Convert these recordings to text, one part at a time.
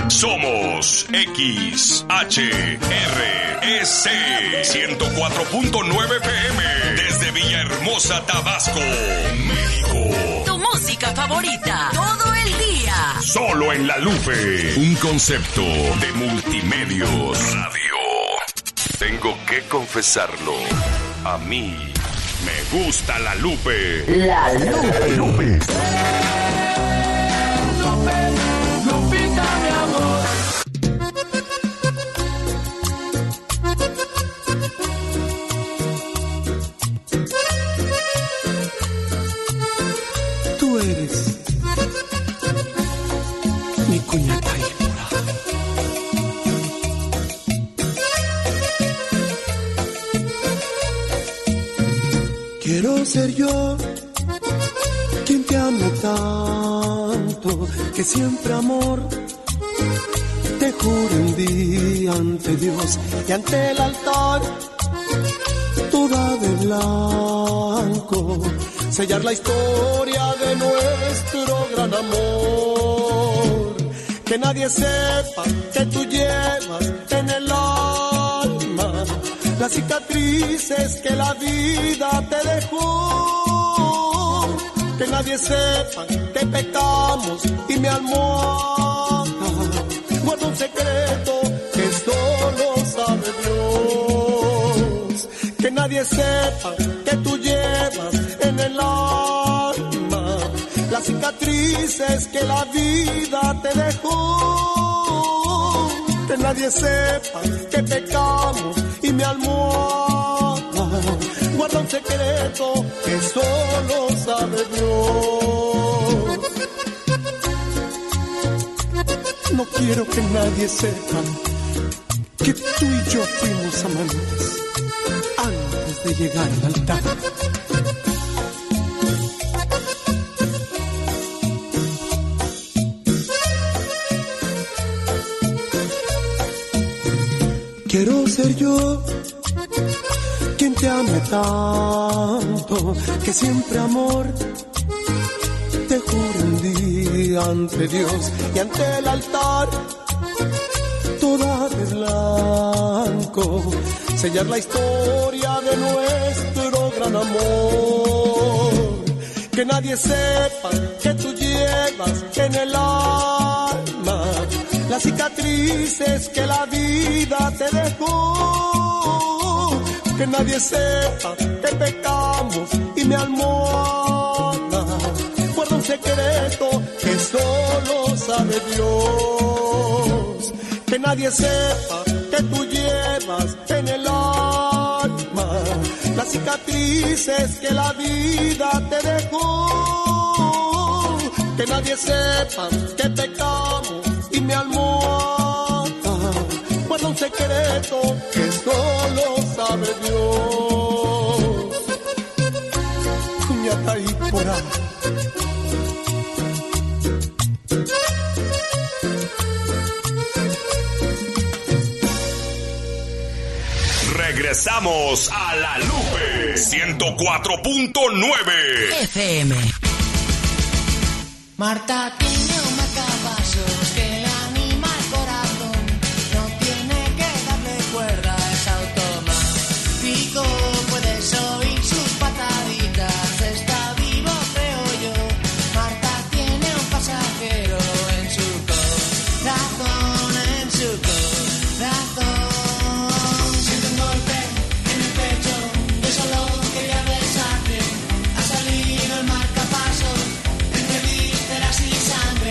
Somos XHRS 104.9 FM desde Villahermosa, Tabasco, México. Tu música favorita todo el día. Solo en La Lupe, un concepto de Multimedios Radio. Tengo que confesarlo, a mí me gusta La Lupe. La Lupe. Lupita, mi amor. Tú eres mi cuñata y pura. Quiero ser yo quien te ame tanto, que siempre amor te juro un día ante Dios y ante el altar, toda de blanco, sellar la historia de nuestro gran amor. Que nadie sepa que tú llevas en el alma las cicatrices que la vida te dejó. Que nadie sepa que pecamos y mi almohada guarda un secreto que solo sabe Dios. Que nadie sepa que tú llevas en el alma las cicatrices que la vida te dejó. Que nadie sepa que pecamos y mi almohada guarda un secreto que solo sabe Dios. No quiero que nadie sepa que tú y yo fuimos amantes antes de llegar al altar. Quiero ser yo quien te ame tanto, que siempre amor te juro un día ante Dios y ante el altar, toda de blanco, sellar la historia de nuestro gran amor. Que nadie sepa que tú llevas en el alma las cicatrices que la vida te dejó. Que nadie sepa que pecamos y mi almohada guarda un secreto que solo sabe Dios. Que nadie sepa que tú llevas en el alma las cicatrices que la vida te dejó. Que nadie sepa que pecamos y mi almohada guarda un secreto que solo sabe Dios. Cuñata y porá. Regresamos a La Lupe 104.9 FM. Marta tiene un marcapasos que le anima el corazón. No tiene que darle cuerda, es automático. Puedes oír sus pataditas, está vivo creo yo. Marta tiene un pasajero en su corazón, en su corazón. Siente un golpe en el pecho, yo solo quería besarte. Ha salido el marcapasos entre vísceras y sangre.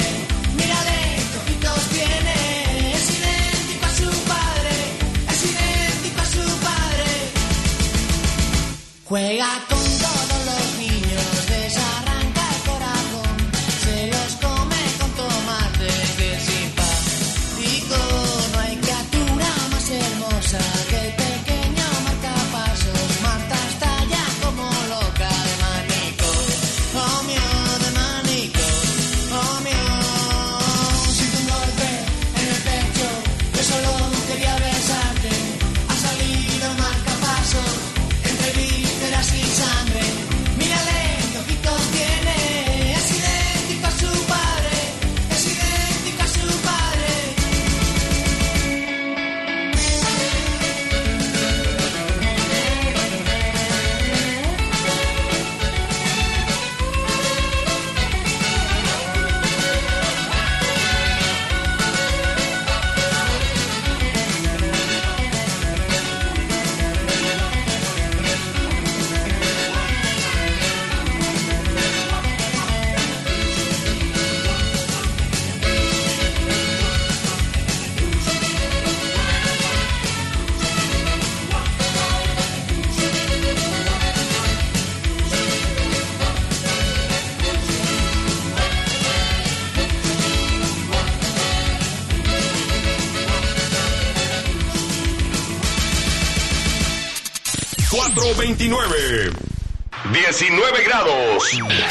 104.29. 19 grados.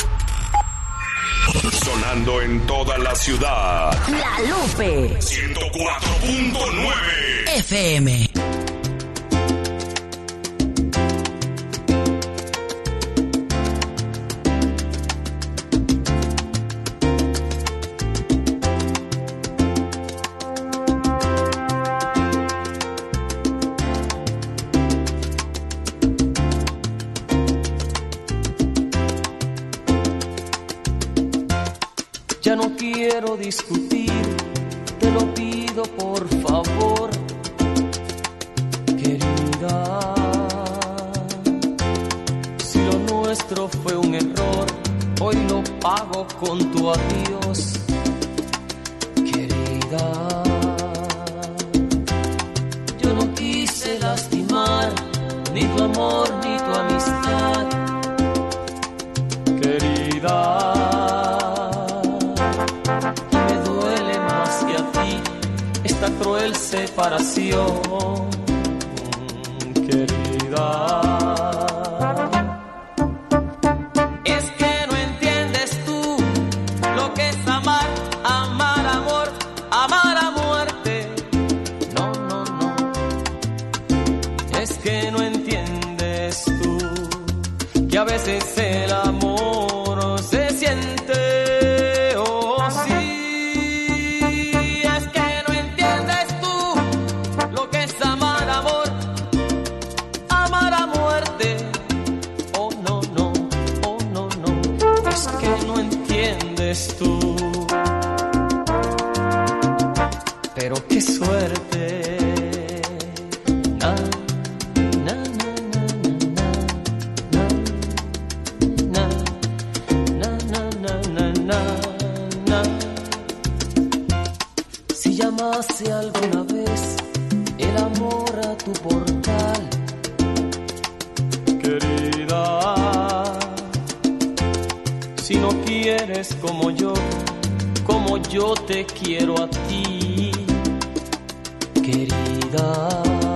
Sonando en toda la ciudad. La Lupe. 104.9 FM. Ya no quiero discutir, te lo pido por favor, querida. Si lo nuestro fue un error, hoy lo pago con tu adiós, querida. Yo no quise lastimar ni tu amor ni tu amistad, querida. Esta cruel separación, querida. Es que no entiendes tú lo que es amar, amar amor, amar a muerte. No, no, no. Es que no entiendes tú que a veces el amor se siente. Tú. Pero qué suerte. Na, na, na, na, na, na, na, na, na, na. Si llamase alguna vez el amor a tu portal, querida. Si no quieres como yo te quiero a ti, querida.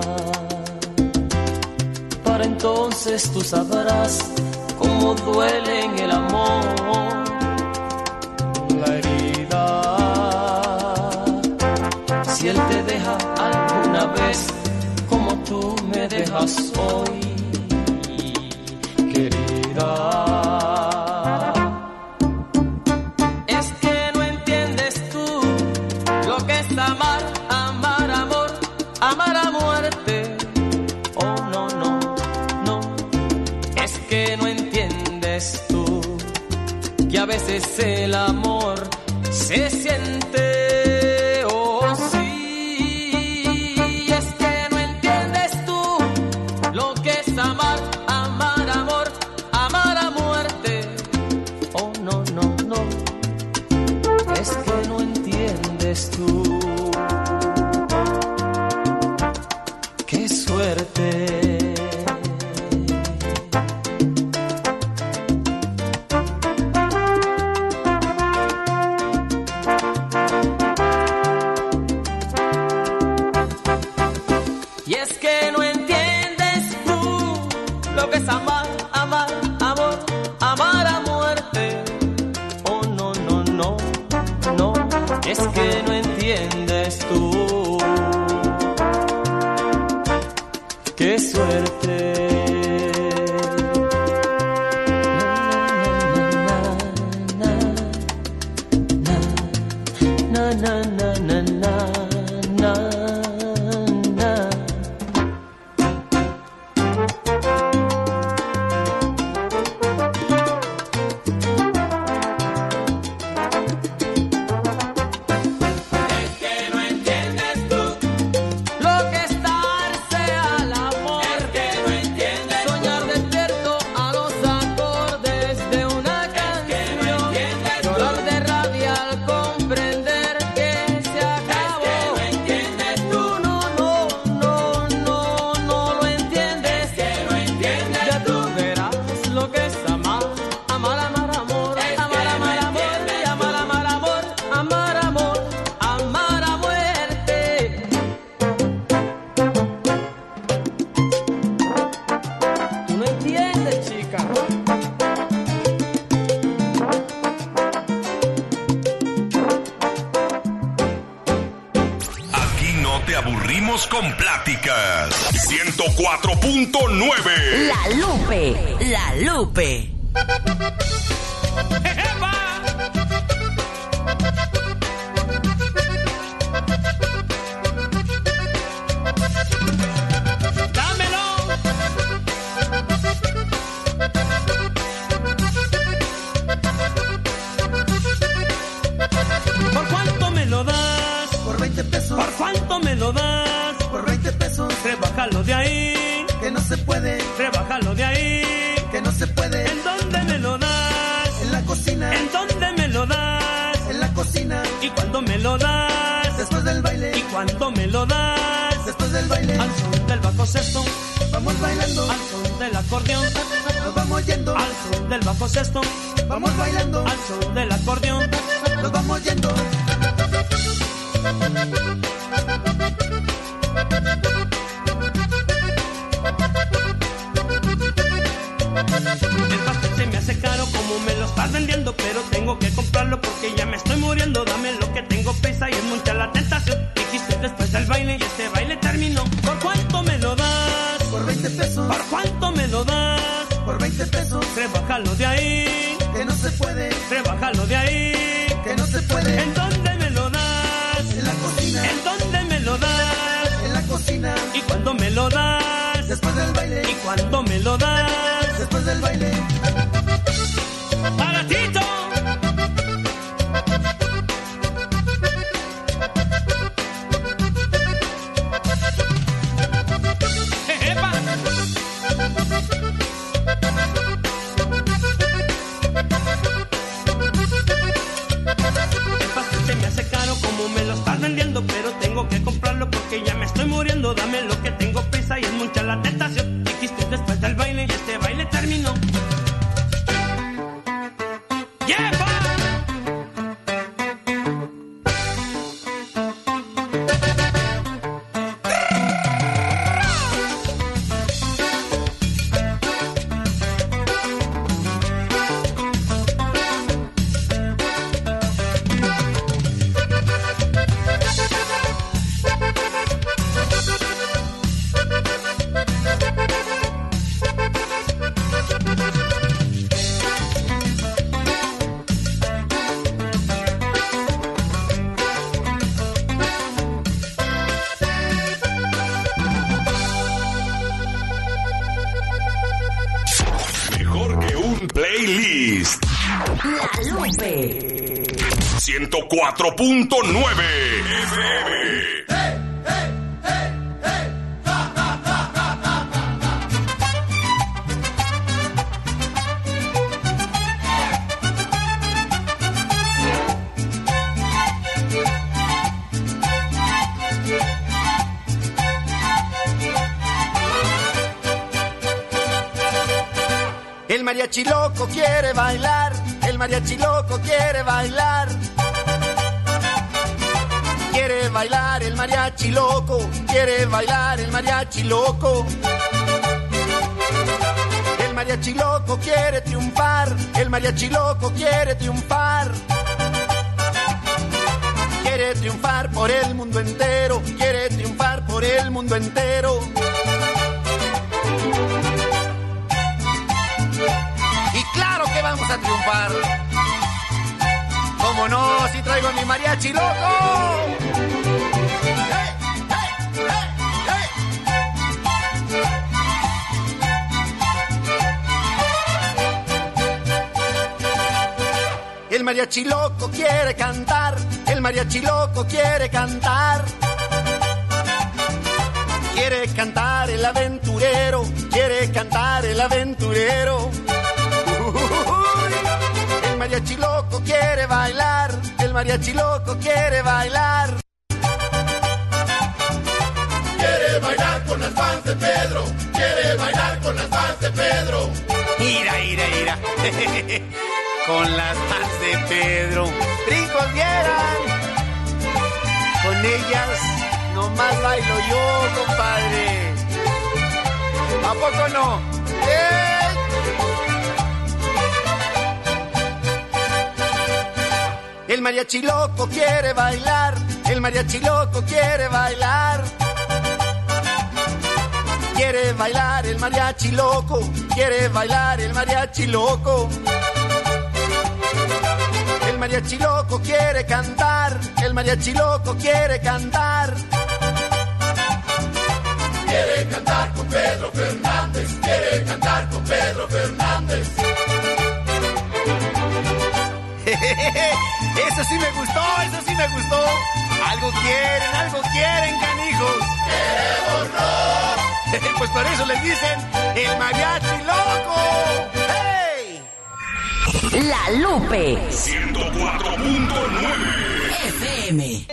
Para entonces tú sabrás cómo duele en el amor la herida. Si él te deja alguna vez como tú me dejas hoy, querida. Amar a muerte, oh no, no, no, es que no entiendes tú que a veces el amor se siente, oh sí, es que no entiendes tú lo que es amar, amar amor, amar a muerte, oh no, no, no, es que no entiendes tú. ¡Qué suerte! Y es que no entiendes tú lo que es amar, amar, amor, amar a muerte. Oh, no, no, no, no, es que no entiendes tú. ¡Qué suerte! Na, na, na, na, na, na, na. Es que no entiendes tú lo que es darse al amor. Es que no entiendes soñar despierto a los acordes de una canción. Es que no entiendes llorar de rabia al comprender que se acabó. Es que no entiendes te aburrimos con pláticas. 104.9. La Lupe, La Lupe. ¿Por cuánto me lo das? Por 20 pesos. ¿Por cuánto me lo das? Por 20 pesos. Rebájalo de ahí. Que no se puede. Rebájalo de ahí. Que no se puede. ¿En dónde me lo das? En la cocina. ¿En dónde me lo das? En la cocina. ¿Y cuándo me lo das? Después del baile. ¿Y cuándo me lo das? Después del baile. Al son del bajo sexto. Vamos bailando. Al son del acordeón. Nos vamos yendo. Al son del bajo sexto. Vamos bailando. Al son del acordeón. Nos vamos yendo. El pastel se me hace caro como me lo estás vendiendo, pero tengo que comprarlo porque ya me estoy muriendo. Dame lo que tengo prisa y es mucha la tentación. Dijiste después del baile y este baile terminó. ¿Por cuánto me lo das? Por 20 pesos. ¿Por cuánto me lo das? Por 20 pesos. Rebájalo de ahí. Que no se puede. Rebájalo de ahí. Que no se puede. ¿En dónde me lo das? En la cocina. ¿En dónde me lo das? En la cocina. ¿Y cuándo me lo das? Después del baile. ¿Y cuándo me lo das? Después del baile. ¡Baratito! ¡Epa! El pastel se me hace caro como me lo estás vendiendo, pero tengo que comprarlo porque ya me estoy muriendo. Dame lo que tengo prisa y es mucha la tentación. Dijiste después del baile y este baile terminó. ¡Yepa! Mejor que un playlist. La Lupe. 104.9 FM. El mariachi loco quiere bailar. El mariachi loco quiere bailar. Quiere bailar el mariachi loco. Quiere bailar el mariachi loco. El mariachi loco quiere triunfar. El mariachi loco quiere triunfar. Quiere triunfar por el mundo entero. Quiere triunfar por el mundo entero. Y claro que vamos a triunfar. ¿Cómo no? Si traigo a mi mariachi loco. ¡Hey, hey, hey, hey! El mariachi loco quiere cantar. El mariachi loco quiere cantar. Quiere cantar el aventurero. Quiere cantar el aventurero. El mariachi loco quiere bailar. El mariachi loco quiere bailar. Quiere bailar con las fans de Pedro. Quiere bailar con las fans de Pedro. Mira, mira, mira. Con las fans de Pedro. Brincos vieran. Con ellas nomás bailo yo, compadre. ¿A poco no? El mariachi loco quiere bailar. El mariachi loco quiere bailar. Quiere bailar el mariachi loco, quiere bailar el mariachi loco. El mariachi loco quiere cantar, el mariachi loco quiere cantar. Quiere cantar con Pedro Fernández, quiere cantar con Pedro Fernández. Eso sí me gustó, eso sí me gustó. Algo quieren, canijos. ¡Queremos rock! Pues por eso les dicen el mariachi loco. ¡Hey! La Lupe 104.9 FM.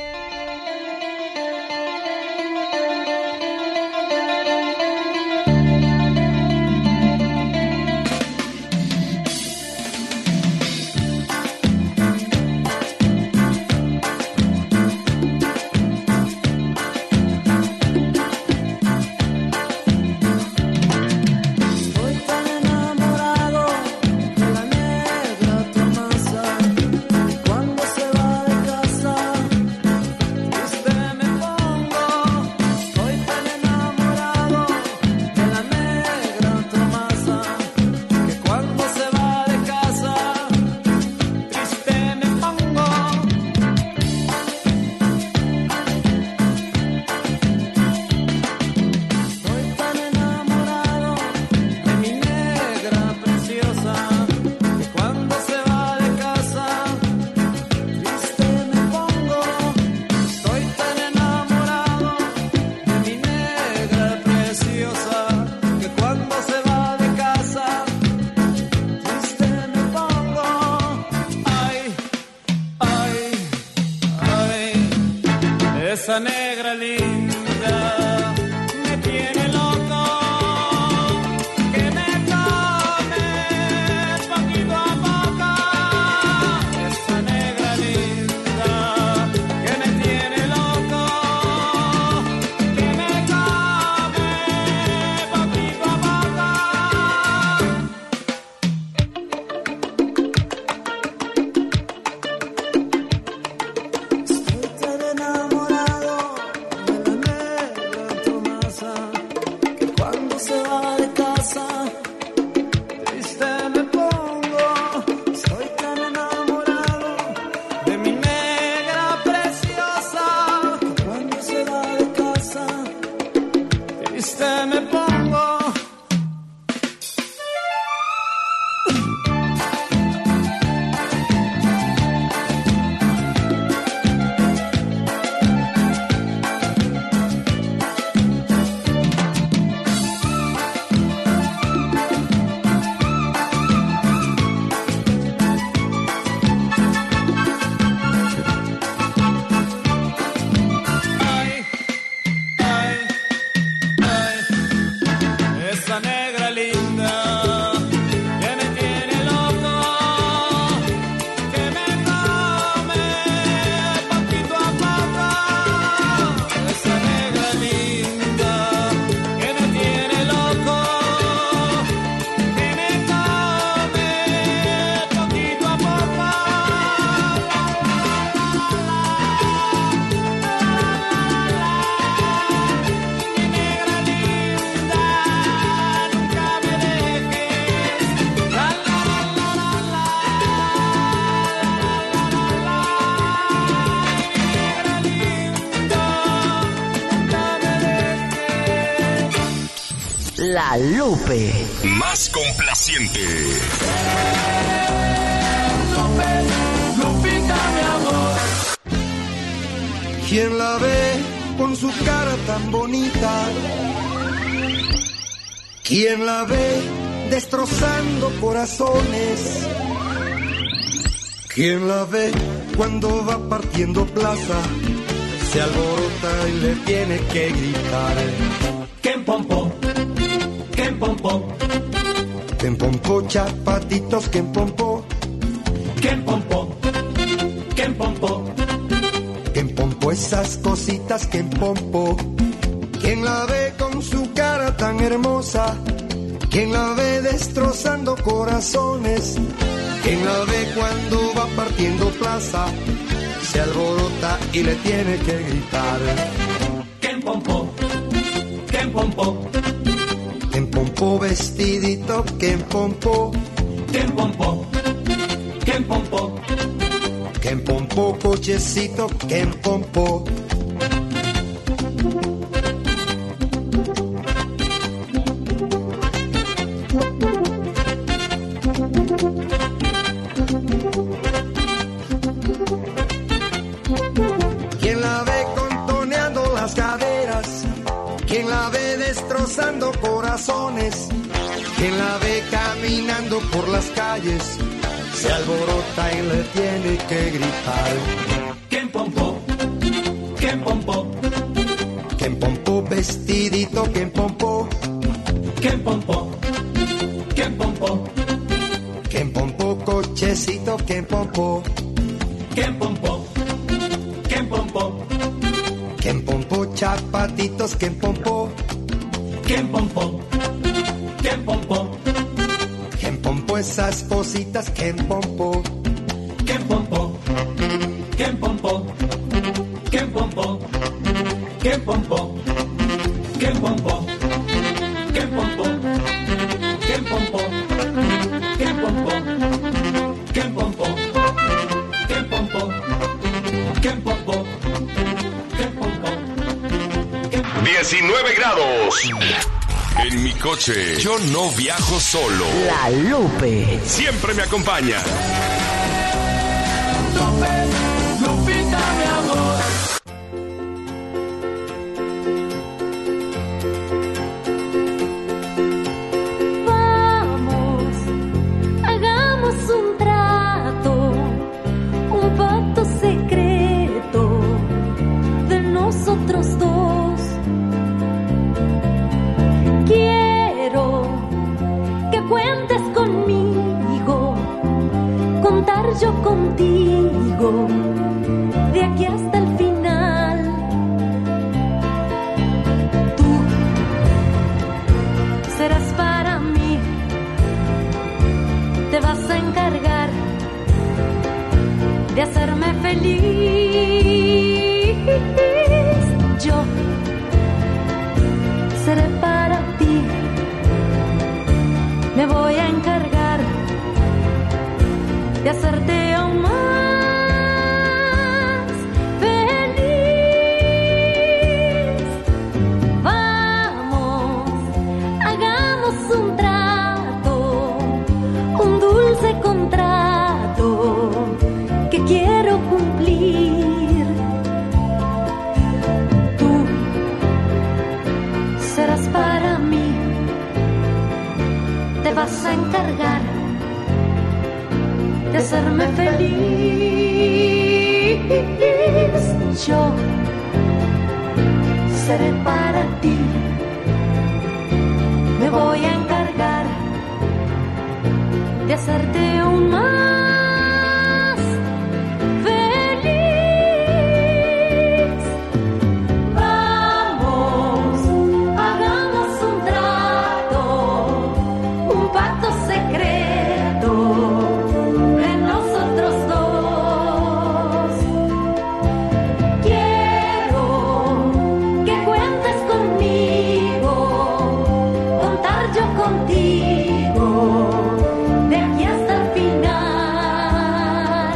Esa negra linda me tiene loco, que me come poquito a poco. Esa negra linda que me tiene loco, que me come poquito a poco. Estoy tan enamorado de la negra Tomasa, que cuando se va de casa triste me pongo. Estoy tan enamorado de mi negra preciosa, que cuando se va de casa triste me pongo. Ay, ay, ay, esa negra linda que me tiene loco, que me come poquito a poco. Esa negra linda que me tiene loco, que me come poquito a poco. Mi negra linda, nunca me dejes. La la la la la la. Mi negra linda, nunca me dejes. La Lupe. Más complaciente. Lupita, mi amor. ¿Quién la ve con su cara tan bonita? ¿Quién la ve destrozando corazones? ¿Quién la ve cuando va partiendo plaza? Se alborota y le tiene que gritar. Ken pompo, ken pompo, Ken pompo, chapatitos, ken pompo. ken pompo, ken pompo. Ken pompo, esas cositas, ken pompo. ¿Quién la ve con su cara tan hermosa? ¿Quién la ve destrozando corazones? ¿Quién la ve cuando va partiendo plaza? se alborota y le tiene que gritar. ¿Quién pompó? ¿Quién pompó? ¿Quién pompó vestidito? ¿Quién pompó? ¿Quién pompó? ¿Quién pompó? ¿Quién pompó cochecito? ¿Quién pompó? ¿Quién la ve contoneando las caderas? ¿Quién la ve destrozando corazones? ¿Quién la ve caminando por las calles? Se alborota y le tiene que gritar. ¿Quién pompó? ¿Quién pompó? ¿Quién pompó vestidito? ¿Quién pompó? ¿Quién pompó? ¿Quién pompó? ¿Quién pompó cochecito? ¿Quién pompó? ¿Quién pompó? ¿Quién pompó? ¿Quién pompó chapatitos? ¿Quién pompó? ¿Quién pompó? ¿Quién pompó? ¿Quién pompó esas cositas? ¿Quién pompó? ¿Quién pompó? ¿Quién pompó? ¿Quién pompó? ¿Quién pompó? ¿Quién pompó? ¿Quién pompó? ¿Quién pompó? ¿Quién pompó? ¿Quién pompó? ¿Quién pompó? ¿Quién pompó? ¿Quién pompó? 19 grados. En mi coche, yo no viajo solo. La Lupe. Siempre me acompaña. Lupita, mi amor. Vamos, hagamos un trato, un pacto secreto de nosotros dos. Quiero que cuentes conmigo, contar yo contigo, de aquí hasta el final. Tú serás para mí, te vas a encargar de hacerme feliz. Yo seré para ti, me voy a encargar de hacerte aún más feliz. Vamos, hagamos un trato, un dulce contrato que quiero cumplir. Tú serás para mí, te vas a encargar de hacerme feliz. Yo seré para ti, me voy a encargar de hacerte aún más feliz. Vamos, hagamos un trato, un pacto secreto de nosotros dos. Quiero que cuentes conmigo, contar yo contigo, de aquí hasta el final.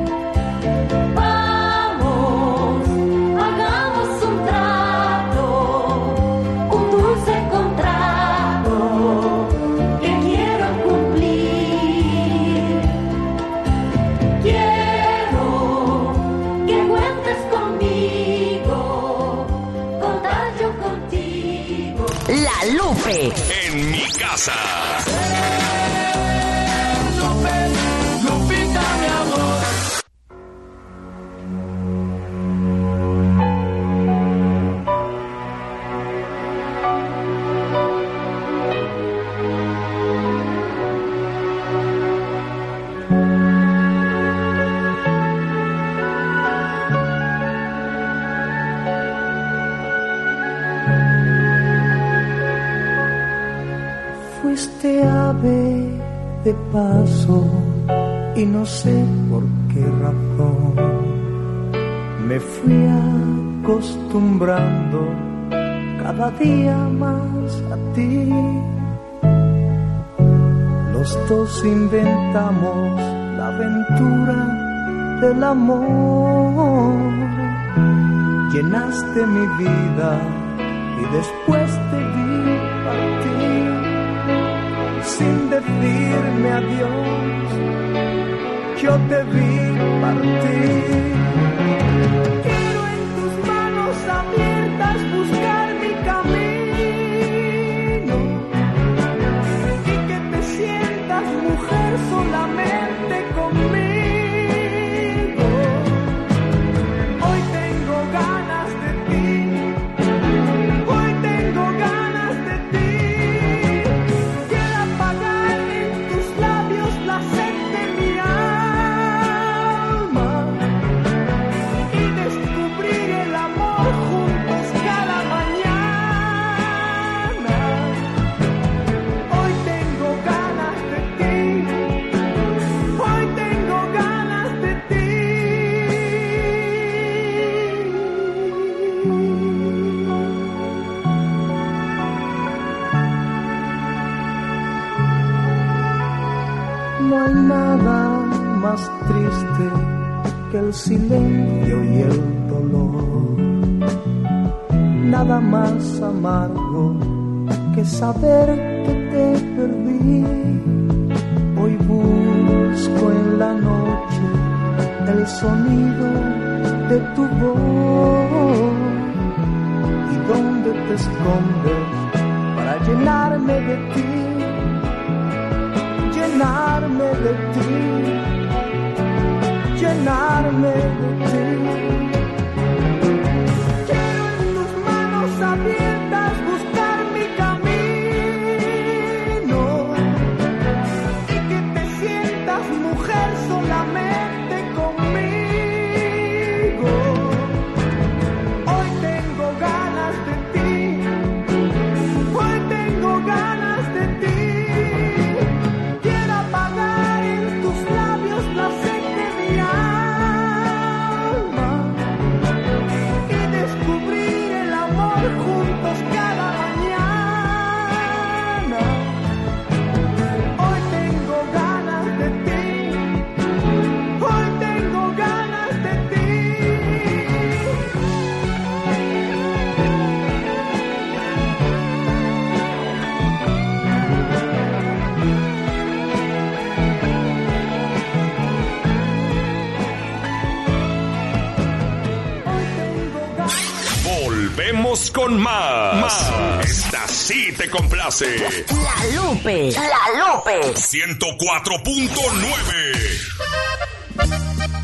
Vamos, hagamos un trato, un dulce contrato que quiero cumplir. Quiero que cuentes conmigo, contar yo contigo. La Lupe. En mi casa. Lupita, mi amor. Fuiste ave de paso y no sé por qué razón Me fui acostumbrando cada día más a ti. Los dos inventamos la aventura del amor. Llenaste mi vida y después te vi partir sin decirme adiós. Yo te vi partir. Quiero en tus manos abiertas buscar mi camino y que te sientas mujer solamente conmigo. Hoy tengo ganas de ti, hoy tengo ganas de ti. Quiero apagar en tus labios la sed de mi alma y descubrir el amor juntos cada mañana. Hoy tengo ganas de ti, hoy tengo ganas de ti. No hay nada más triste que el silencio y el dolor, nada más amargo que saber que te perdí. Hoy busco en la noche el sonido de tu voz y dónde te escondes para llenarme de ti. Llenarme de ti, llenarme de ti. Quiero en tus manos abiertas buscar mi camino y que te sientas mujer solamente conmigo. Hoy tengo ganas de ti, hoy tengo ganas de ti. Apagar en tus labios la sed de mi alma y descubrir el amor juntos cada mañana. Hoy tengo ganas de ti, hoy tengo ganas de ti. Volvemos con más. Esta sí te complace. La Lupe. 104.9.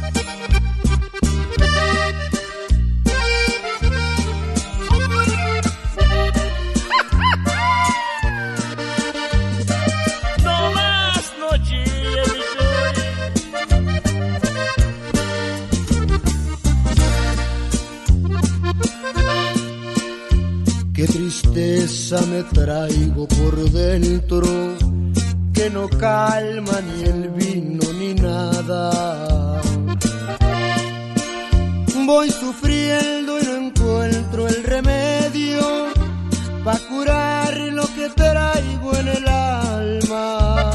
Qué tristeza me traigo por dentro, que no calma ni el vino ni nada. Voy sufriendo y no encuentro el remedio pa' curar lo que traigo en el alma.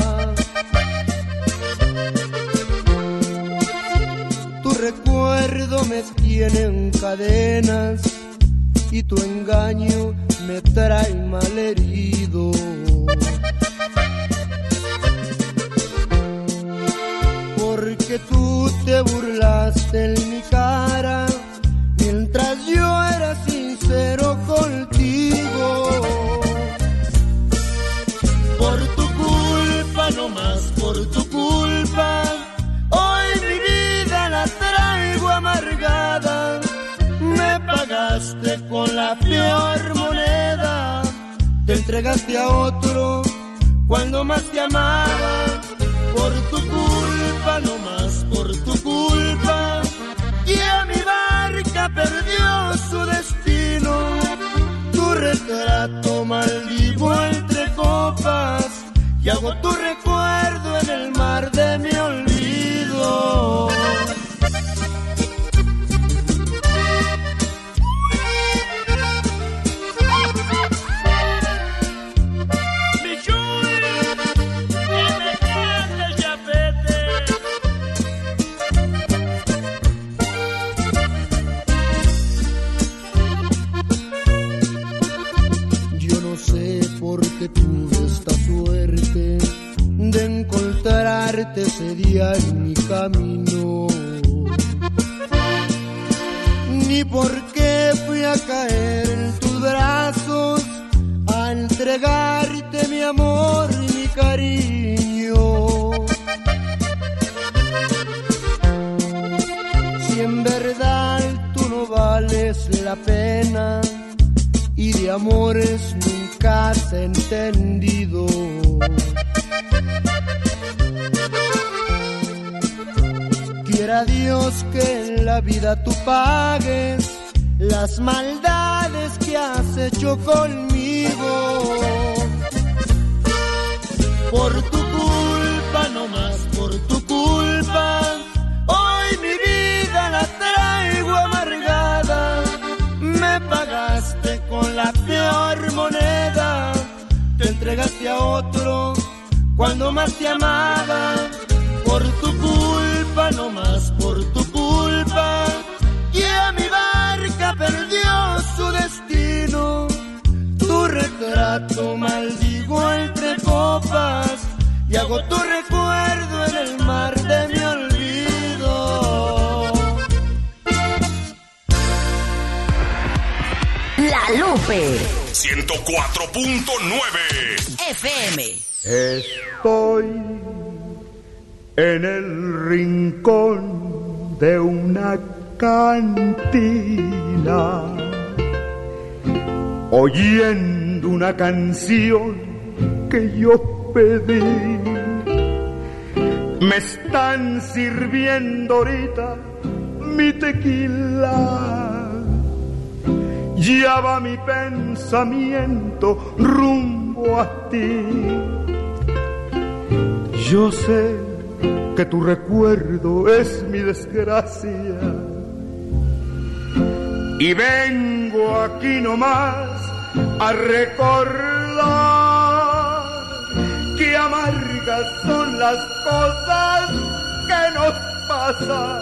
Tu recuerdo me tiene en cadenas y tu engaño me trae malherido. Porque tú te burlaste en mi cara mientras yo era sincero contigo. Por tu culpa, no más por tu culpa, hoy mi vida la traigo amargada. Me pagaste con la peor moneda, te entregaste a otro cuando más te amaba. Por tu culpa, no más por tu culpa, ya mi barca perdió su destino. Tu retrato maldigo entre copas y hago tu recuerdo en el mar de mi olvido. día en mi camino, ni por qué fui a caer en tus brazos a entregarte mi amor y mi cariño. Si en verdad tú no vales la pena y de amores nunca has entendido, quiera Dios que en la vida tú pagues las maldades que has hecho conmigo. Por tu culpa, no más por tu culpa, hoy mi vida la traigo amargada. Me pagaste con la peor moneda, te entregaste a otro cuando más te amaba. Por tu culpa, no más por tu culpa, ya mi barca perdió su destino. Tu retrato maldigo entre copas y hago tu recuerdo en el mar de mi olvido. La Lupe 104.9 FM. Estoy en el rincón de una cantina, oyendo una canción que yo pedí. Me están sirviendo ahorita mi tequila, ya va mi pensamiento rumbo a ti. Yo sé que tu recuerdo es mi desgracia y vengo aquí nomás a recordar que amargas son las cosas que nos pasan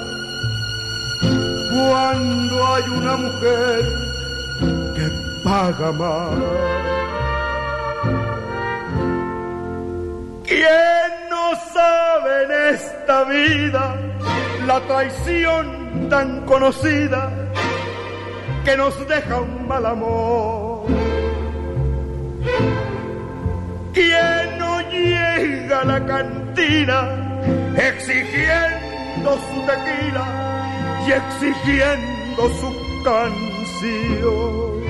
cuando hay una mujer que paga más. ¿Quién no sabe en esta vida la traición tan conocida que nos deja un mal amor? ¿Quién no llega a la cantina exigiendo su tequila y exigiendo su canción?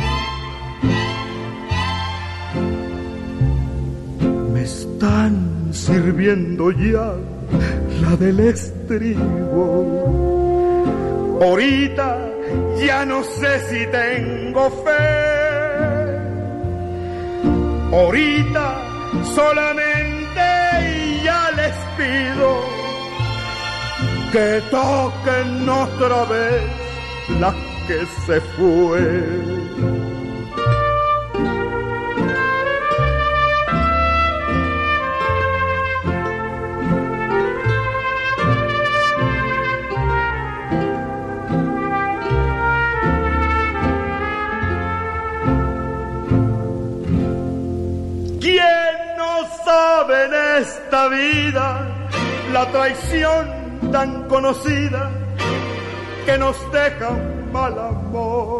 Me están sirviendo ya la del estribo. Ahorita ya no sé si tengo fe. Ahorita solamente ya les pido que toquen otra vez la que se fue. En esta vida la traición tan conocida que nos deja un mal amor.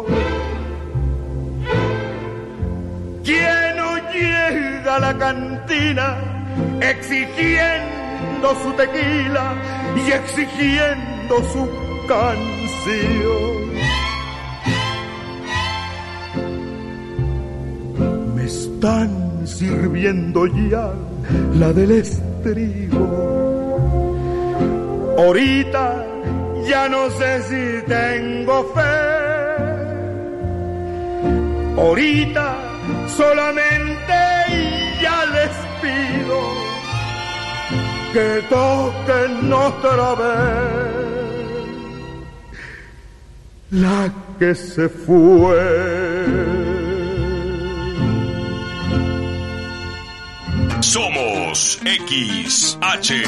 ¿Quién no llega a la cantina exigiendo su tequila y exigiendo su canción? Me están sirviendo ya la del estribo. Ahorita ya no sé si tengo fe. Ahorita solamente ya les pido que toquen otra vez la que se fue. Somos XHRS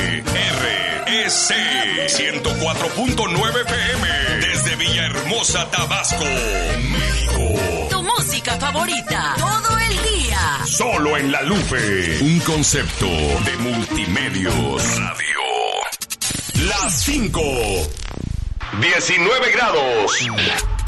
104.9 FM desde Villahermosa, Tabasco, México. Tu música favorita todo el día. Solo en La Lupe, un concepto de Multimedios Radio. las 5. 19 grados.